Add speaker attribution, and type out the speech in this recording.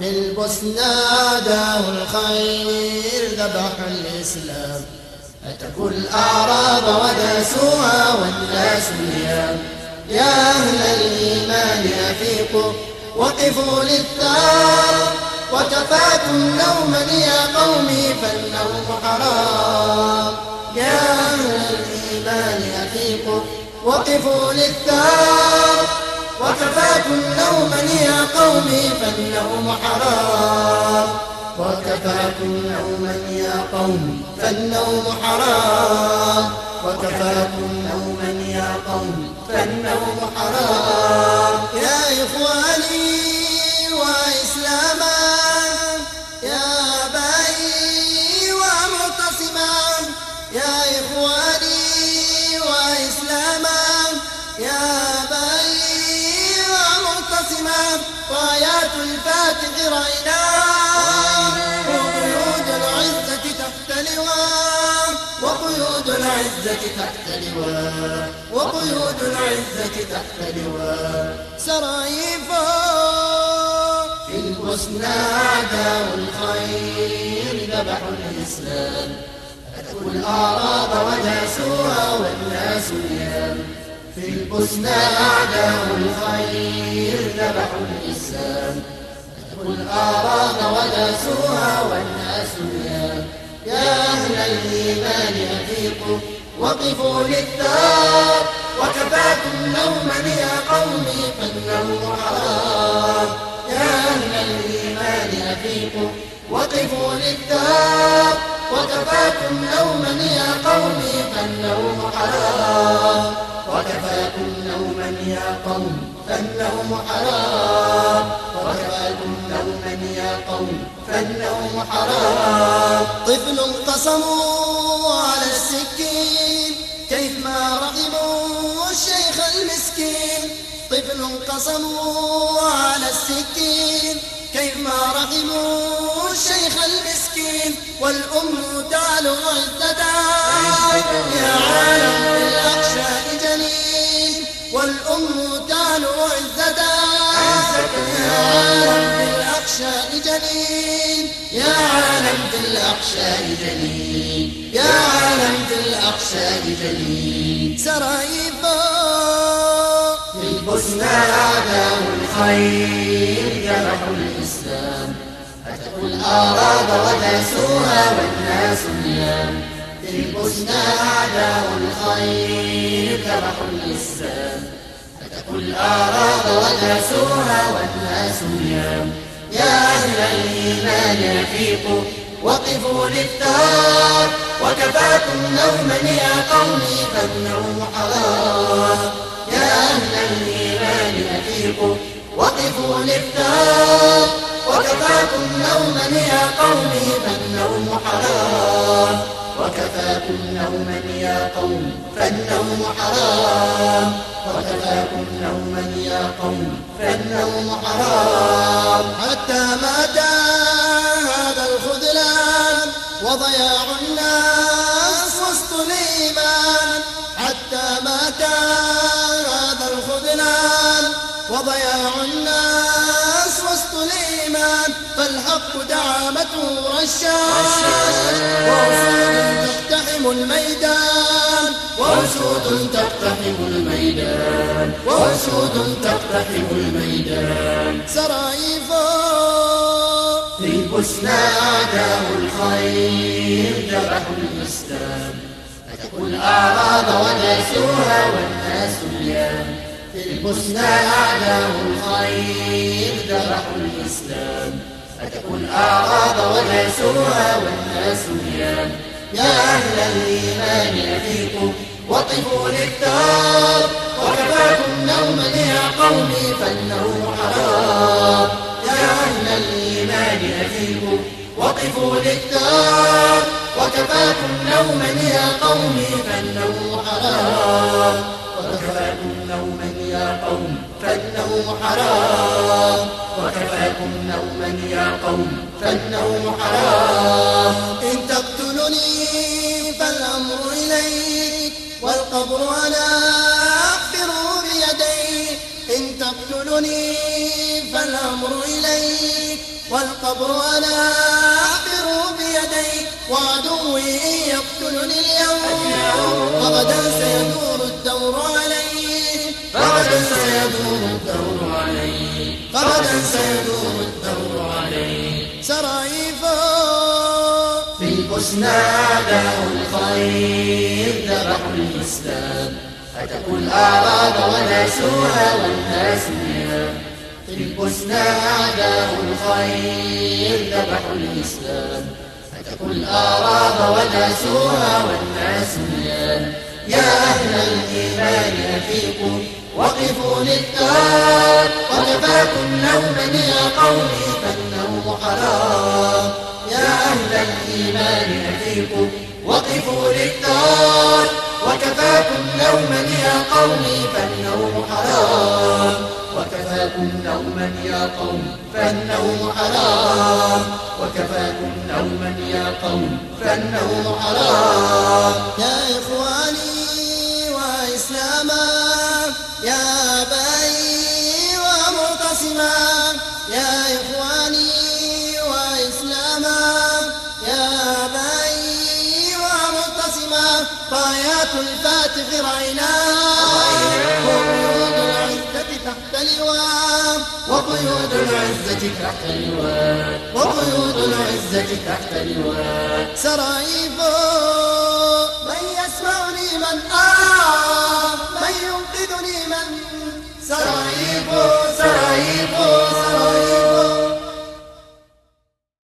Speaker 1: في البوسنة عداه الخير ذبحوا الإسلام، هتكوا الأعراب وداسوها والناس نيام. يا أهل الإيمان أفيقوا وقفوا للثار، وكفاكم نوما يا قومي فالنوم حرام. يا أهل الإيمان أفيقوا وقفوا للثار، وكفاكم نوما يا قومي فالنوم حرام. وكفاكم نوما يا قوم فالنوم حرام. وكفاكم نوما يا قوم فالنوم حرام. يا إخواني وإسلاما، يا آبائي ومعتصما، يا إخواني وإسلاما، يا آبائي ومعتصما، رايات الفاتح رأيناها وقيود العزة تحت لواء، وقيود العزة تحت لواء، وقيود العزة تحت لواء. سرايفا في البوسنة أعداء الخير ذبحوا الإسلام، هتكوا الأعراب وداسوها والناس نيام. في البوسنة أعداء الخير ذبحوا الإسلام، هتكوا الأعراب وداسوها والناس نيام. يا أهل الإيمان أفيقوا وقفوا للثار، وكفاكم نوما يا قومي فالنوم حرام. يا أهل الإيمان أفيقوا وقفوا للثار، وكفاكم نوما يا قومي فالنوم حرام. وكفاكم نوما يا قوم فالنوم حرام. وكفاكم نوما يا قوم فالنوم حرام. طفل قسموا على السكين كيف ما رحموا الشيخ المسكين. طفل قسموا على السكين كيف ما رحموا الشيخ المسكين. والأم تعلو عزتها يا عالم بالأحشاء جنين. والأم تعلو عزتها يا عالم بالأحشاء جنين. يا عالم بالأحشاء جنين. يا عالم بالأحشاء جنين. سرايفا في البوسنة أعداء الخير ذبحوا الإسلام، هتكوا الأعراب وداسوها والناس نيام. في البوسنة أعداء الخير ذبحوا الإسلام، هتكوا الأعراب وداسوها والناس نيام. يا أهل الإيمان أفيقوا وقفوا للثار، وكفاكم نوما يا قومي فالنوم حرام. يا أهل الإيمان أفيقوا وقفوا للثار، وكفاكم نوما يا قومي فالنوم حرام. وكفاكم نوما يا قوم فالنوم حرام. وكفاكم نوما يا قوم فالنوم حرام. حتى مات هذا الخذلان وضياع الناس وسط الإيمان. حتى مات هذا الخذلان وضياع الناس وسط الإيمان. فالحق دعامته رشاش وأسود تقتحم الميدان. وأسود تقتحم الميدان. وأسود تقتحم الميدان. سرايفا في البوسنة أعداء الخير ذبحوا الإسلام، هتكوا الأعراب وداسوها والناس نيام. في البوسنة أعداء الخير ذبحوا الإسلام، هتكوا الأعراب وداسوها والناس نيام. يا أهل الإيمان أفيقوا وقفوا للثار، وكفاكم نوما يا قومي فالنوم حرام. يا أهل الإيمان أفيقوا وقفوا للثار، وكفاكم نوما يا قومي فالنوم حرام. وكفاكم نوما يا قوم فالنوم حرام. وكفاكم نوما يا قوم فالنوم حرام. إن تقتلني فالأمر إليك والقبر أنا أغفر بيدي. إن تقتلني فالأمر إليك والقبر أنا أعبر بيديك وعدوي إن يقتلني اليوم فغدا سيدور الدور عليه فغدا سيدور الدور عليه فغدا سيدور الدور عليه سرايفه في البوسنة أعداء الخير ذبحوا الإسلام هتكوا الأعراض وناسوها والناس نيام في البوسنة أعداء الخير ذبحوا الإسلام هتكوا الأعراض وناسوها والناس نيام يا أهل الإيمان أفيقوا وقفوا للدار وكفاكم نوما يا قومي فالنوم حرام يا أهل الإيمان أفيقوا وقفوا للدار وكفاكم نوما يا قومي فالنوم حرام وكفاكم نوما يا قوم فالنوم حرام وكفاكم نوما يا قوم فالنوم حرام يا إخواني وإسلاما يا أبائي ومعتصما يا إخواني وإسلاما يا أبائي ومعتصما رايات الفاتح رعيناها وقيود العزة تحت لواء وقيود العزة تحت لواء وقيود العزة تحت لواء سرايفه من يسمعني من من ينقذني من سرايفه